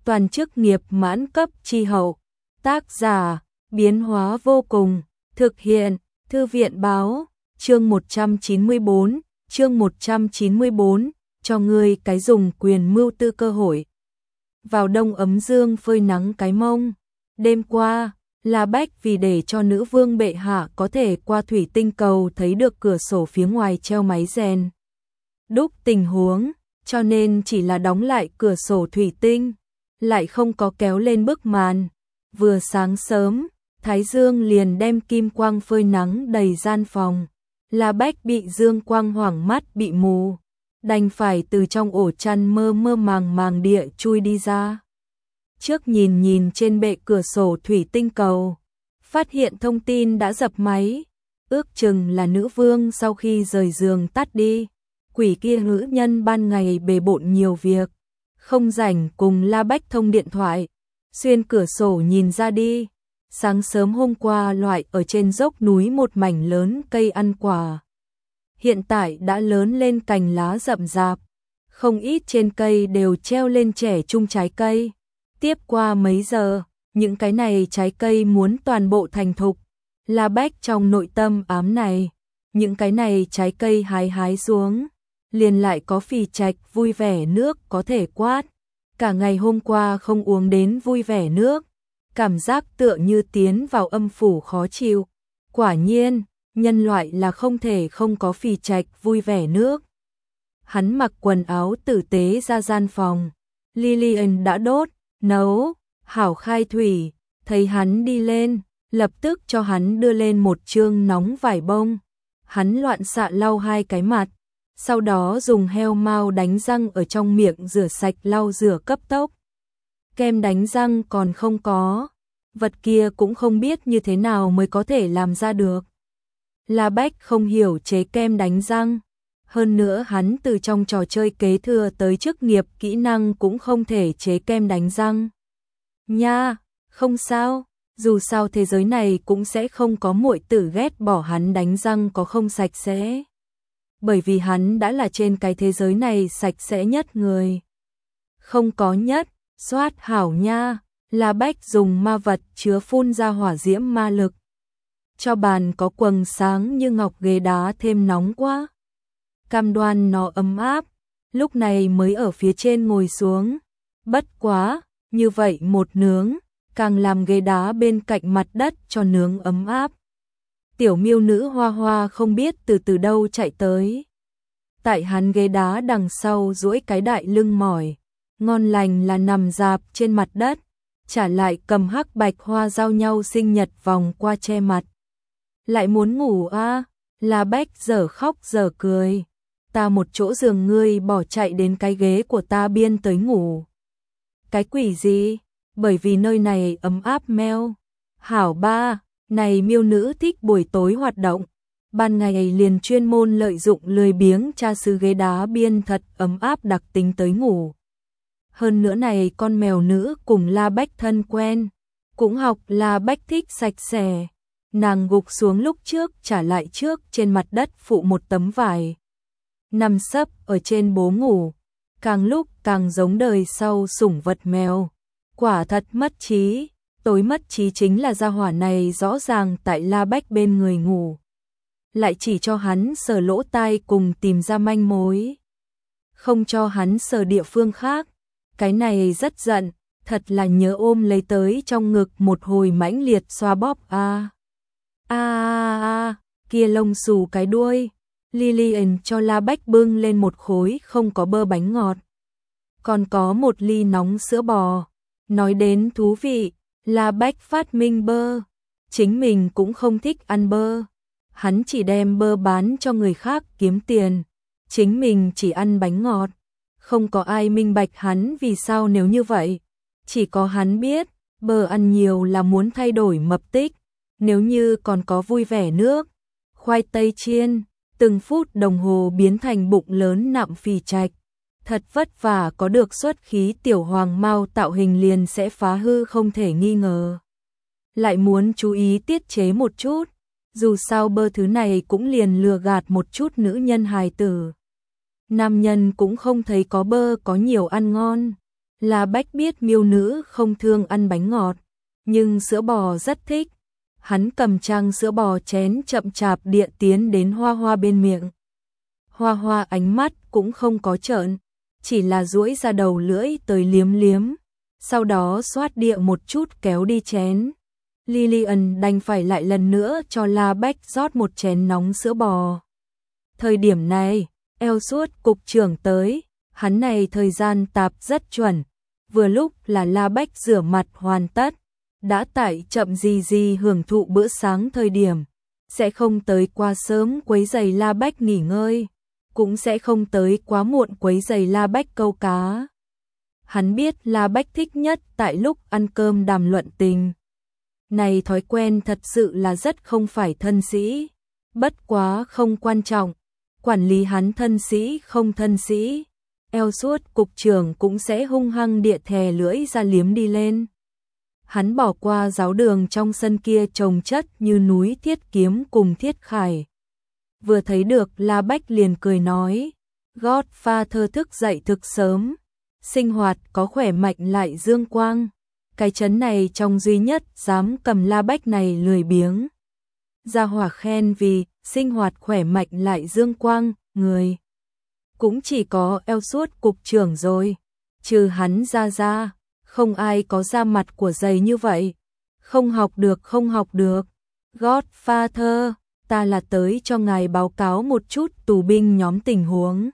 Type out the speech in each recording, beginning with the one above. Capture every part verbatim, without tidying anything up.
toàn chức nghiệp mãn cấp chi hậu. Tác giả, biến hóa vô cùng, thực hiện, Thư viện báo, chương một trăm chín mươi bốn, chương một trăm chín mươi bốn, cho ngươi cái dùng quyền mưu tư cơ hội. Vào đông ấm dương phơi nắng cái mông, đêm qua, La Bách vì để cho nữ vương bệ hạ có thể qua thủy tinh cầu thấy được cửa sổ phía ngoài treo máy rèn đúc tình huống, cho nên chỉ là đóng lại cửa sổ thủy tinh, lại không có kéo lên bức màn. Vừa sáng sớm, thái dương liền đem kim quang phơi nắng đầy gian phòng. La Bách bị dương quang hoảng mắt bị mù, đành phải từ trong ổ chăn mơ mơ màng màng địa chui đi ra. Trước nhìn nhìn trên bệ cửa sổ thủy tinh cầu, phát hiện thông tin đã dập máy, ước chừng là nữ vương sau khi rời giường tắt đi. Quỷ kia nữ nhân ban ngày bề bộn nhiều việc, không rảnh cùng La Bách thông điện thoại, xuyên cửa sổ nhìn ra đi. Sáng sớm hôm qua loại ở trên dốc núi một mảnh lớn cây ăn quả. Hiện tại đã lớn lên cành lá rậm rạp, không ít trên cây đều treo lên trẻ trung trái cây. Tiếp qua mấy giờ, những cái này trái cây muốn toàn bộ thành thục. La Bách trong nội tâm ám này, những cái này trái cây hái hái xuống, liền lại có phì trạch vui vẻ nước có thể quát. Cả ngày hôm qua không uống đến vui vẻ nước, cảm giác tựa như tiến vào âm phủ khó chịu. Quả nhiên, nhân loại là không thể không có phì trạch vui vẻ nước. Hắn mặc quần áo tử tế ra gian phòng, Lillian đã đốt, nấu, hảo khai thủy, thấy hắn đi lên, lập tức cho hắn đưa lên một chương nóng vải bông. Hắn loạn xạ lau hai cái mặt, sau đó dùng heo mao đánh răng ở trong miệng rửa sạch lau rửa cấp tốc. Kem đánh răng còn không có, vật kia cũng không biết như thế nào mới có thể làm ra được. La Bách không hiểu chế kem đánh răng, hơn nữa hắn từ trong trò chơi kế thừa tới chức nghiệp kỹ năng cũng không thể chế kem đánh răng. Nha, không sao, dù sao thế giới này cũng sẽ không có muội tử ghét bỏ hắn đánh răng có không sạch sẽ. Bởi vì hắn đã là trên cái thế giới này sạch sẽ nhất người. Không có nhất, xoát hảo nha, La Bách dùng ma vật chứa phun ra hỏa diễm ma lực. Cho bàn có quầng sáng như ngọc ghế đá thêm nóng quá. Cam đoan nó ấm áp, lúc này mới ở phía trên ngồi xuống. Bất quá, như vậy một nướng, càng làm ghế đá bên cạnh mặt đất cho nướng ấm áp. Tiểu miêu nữ Hoa Hoa không biết từ từ đâu chạy tới. Tại hắn ghế đá đằng sau duỗi cái đại lưng mỏi, ngon lành là nằm dạp trên mặt đất, trả lại cầm hắc bạch hoa giao nhau sinh nhật vòng qua che mặt. Lại muốn ngủ à? La Bách giờ khóc giờ cười. Ta một chỗ giường ngươi bỏ chạy đến cái ghế của ta biên tới ngủ. Cái quỷ gì? Bởi vì nơi này ấm áp meo. Hảo ba, này miêu nữ thích buổi tối hoạt động. Ban ngày liền chuyên môn lợi dụng lười biếng cha xứ ghế đá biên thật ấm áp đặc tính tới ngủ. Hơn nữa này con mèo nữ cùng La Bách thân quen, cũng học La Bách thích sạch sẽ. Nàng gục xuống lúc trước trả lại trước trên mặt đất phụ một tấm vải. Nằm sấp ở trên bố ngủ, càng lúc càng giống đời sau sủng vật mèo. Quả thật mất trí, tối mất trí chính là gia hỏa này rõ ràng tại La Bách bên người ngủ. Lại chỉ cho hắn sờ lỗ tai cùng tìm ra manh mối. Không cho hắn sờ địa phương khác. Cái này rất giận, thật là nhớ ôm lấy tới trong ngực một hồi mãnh liệt xoa bóp a. A a a, kia lông xù cái đuôi. Lillian cho La Bách bưng lên một khối không có bơ bánh ngọt. Còn có một ly nóng sữa bò. Nói đến thú vị, La Bách phát minh bơ. Chính mình cũng không thích ăn bơ. Hắn chỉ đem bơ bán cho người khác kiếm tiền. Chính mình chỉ ăn bánh ngọt. Không có ai minh bạch hắn vì sao nếu như vậy. Chỉ có hắn biết, bơ ăn nhiều là muốn thay đổi mập tích. Nếu như còn có vui vẻ nước, khoai tây chiên, từng phút đồng hồ biến thành bụng lớn nạm phì trạch. Thật vất vả có được xuất khí tiểu hoàng mao tạo hình liền sẽ phá hư không thể nghi ngờ. Lại muốn chú ý tiết chế một chút, dù sao bơ thứ này cũng liền lừa gạt một chút nữ nhân hài tử. Nam nhân cũng không thấy có bơ có nhiều ăn ngon. La Bách biết miêu nữ không thương ăn bánh ngọt, nhưng sữa bò rất thích. Hắn cầm trang sữa bò chén chậm chạp địa tiến đến Hoa Hoa bên miệng. Hoa Hoa ánh mắt cũng không có trợn, chỉ là duỗi ra đầu lưỡi tới liếm liếm, sau đó xoát địa một chút kéo đi chén. Lillian đành phải lại lần nữa cho La Bách rót một chén nóng sữa bò. Thời điểm này, Elsuốt cục trưởng tới, hắn này thời gian tạp rất chuẩn, vừa lúc là La Bách rửa mặt hoàn tất, đã tại chậm gì gì hưởng thụ bữa sáng thời điểm, sẽ không tới quá sớm quấy rầy La Bách nghỉ ngơi, cũng sẽ không tới quá muộn quấy rầy La Bách câu cá. Hắn biết La Bách thích nhất tại lúc ăn cơm đàm luận tình. Này thói quen thật sự là rất không phải thân sĩ, bất quá không quan trọng, quản lý hắn thân sĩ không thân sĩ, Elsuốt cục trưởng cũng sẽ hung hăng địa thè lưỡi ra liếm đi lên. Hắn bỏ qua giáo đường trong sân kia trồng chất như núi thiết kiếm cùng thiết khải. Vừa thấy được La Bách liền cười nói, Godfather thức dậy thực sớm, sinh hoạt có khỏe mạnh lại dương quang. Cái chấn này trong duy nhất dám cầm La Bách này lười biếng. Gia hỏa khen vì sinh hoạt khỏe mạnh lại dương quang, người. Cũng chỉ có Elsuốt cục trưởng rồi, trừ hắn ra ra, không ai có da mặt của dày như vậy. Không học được không học được. Godfather, ta là tới cho ngài báo cáo một chút tù binh nhóm tình huống.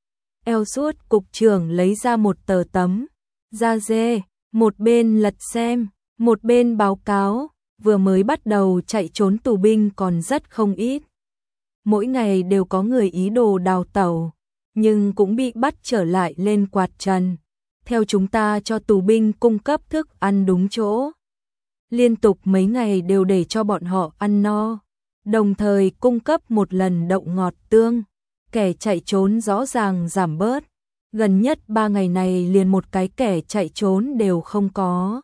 Elsuốt cục trưởng lấy ra một tờ tấm, da dê, một bên lật xem, một bên báo cáo, vừa mới bắt đầu chạy trốn tù binh còn rất không ít. Mỗi ngày đều có người ý đồ đào tẩu, nhưng cũng bị bắt trở lại lên quạt trần. Theo chúng ta cho tù binh cung cấp thức ăn đúng chỗ. Liên tục mấy ngày đều để cho bọn họ ăn no, đồng thời cung cấp một lần đậu ngọt tương. Kẻ chạy trốn rõ ràng giảm bớt. Gần nhất ba ngày này liền một cái kẻ chạy trốn đều không có.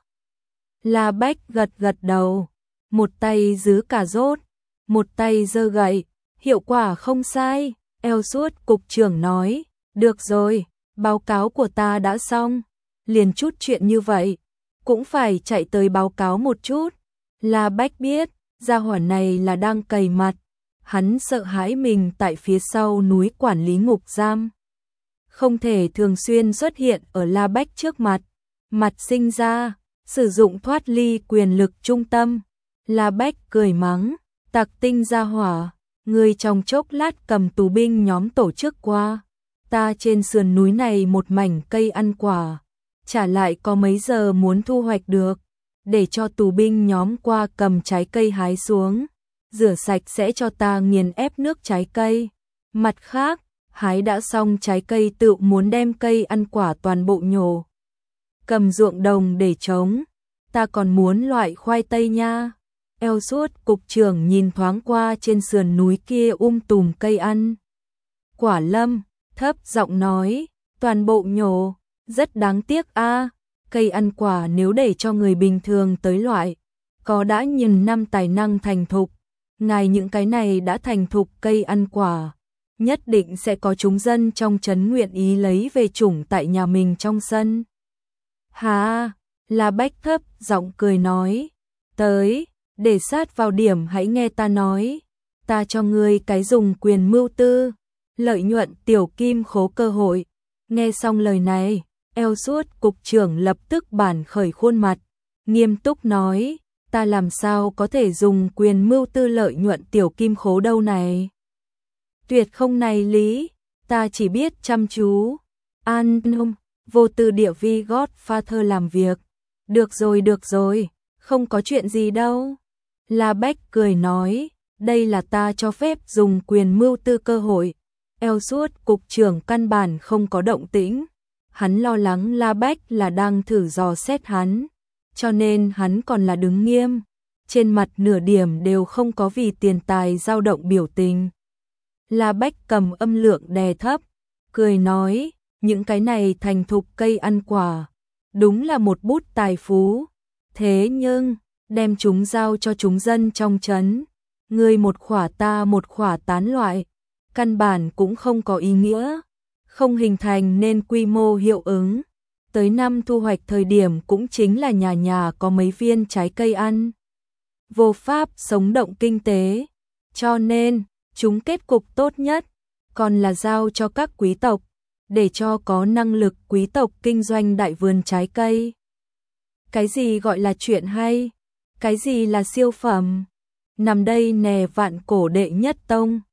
La Bách gật gật đầu, một tay giữ cà rốt, một tay giơ gậy, hiệu quả không sai. Elsuốt cục trưởng nói, được rồi, báo cáo của ta đã xong, liền chút chuyện như vậy, cũng phải chạy tới báo cáo một chút. La Bách biết, gia hỏa này là đang cày mặt, hắn sợ hãi mình tại phía sau núi quản lý ngục giam. Không thể thường xuyên xuất hiện ở La Bách trước mặt, mặt sinh ra, sử dụng thoát ly quyền lực trung tâm. La Bách cười mắng, tặc tinh gia hỏa, người trong chốc lát cầm tù binh nhóm tổ chức qua. Ta trên sườn núi này một mảnh cây ăn quả, trả lại có mấy giờ muốn thu hoạch được, để cho tù binh nhóm qua cầm trái cây hái xuống, rửa sạch sẽ cho ta nghiền ép nước trái cây. Mặt khác, hái đã xong trái cây tự muốn đem cây ăn quả toàn bộ nhổ. Cầm ruộng đồng để trống, ta còn muốn loại khoai tây nha. Elsuốt cục trưởng nhìn thoáng qua trên sườn núi kia um tùm cây ăn quả lâm, thấp giọng nói, toàn bộ nhổ, rất đáng tiếc a. Cây ăn quả nếu để cho người bình thường tới loại, có đã nghìn năm tài năng thành thục, ngài những cái này đã thành thục cây ăn quả, nhất định sẽ có chúng dân trong trấn nguyện ý lấy về chủng tại nhà mình trong sân. Hà, La Bách thấp giọng cười nói, tới, để sát vào điểm hãy nghe ta nói, ta cho ngươi cái dùng quyền mưu tư, lợi nhuận tiểu kim khố cơ hội. Nghe xong lời này, Elsuốt cục trưởng lập tức bản khởi khuôn mặt, nghiêm túc nói, ta làm sao có thể dùng quyền mưu tư lợi nhuận tiểu kim khố đâu này. Tuyệt không này lý, ta chỉ biết chăm chú, an nông, vô tư địa vi Godfather làm việc. Được rồi được rồi, không có chuyện gì đâu. La Bách cười nói, đây là ta cho phép dùng quyền mưu tư cơ hội. Elsuốt cục trưởng căn bản không có động tĩnh. Hắn lo lắng La Bách là đang thử dò xét hắn, cho nên hắn còn là đứng nghiêm, trên mặt nửa điểm đều không có vì tiền tài dao động biểu tình. La Bách cầm âm lượng đè thấp, cười nói, những cái này thành thục cây ăn quả, đúng là một bút tài phú, thế nhưng, đem chúng giao cho chúng dân trong trấn, người một khỏa ta một khỏa tán loại, căn bản cũng không có ý nghĩa, không hình thành nên quy mô hiệu ứng. tới năm thu hoạch thời điểm cũng chính là nhà nhà có mấy viên trái cây ăn. Vô pháp sống động kinh tế, cho nên chúng kết cục tốt nhất còn là giao cho các quý tộc, để cho có năng lực quý tộc kinh doanh đại vườn trái cây. Cái gì gọi là chuyện hay? Cái gì là siêu phẩm? Nằm đây nè vạn cổ đệ nhất tông.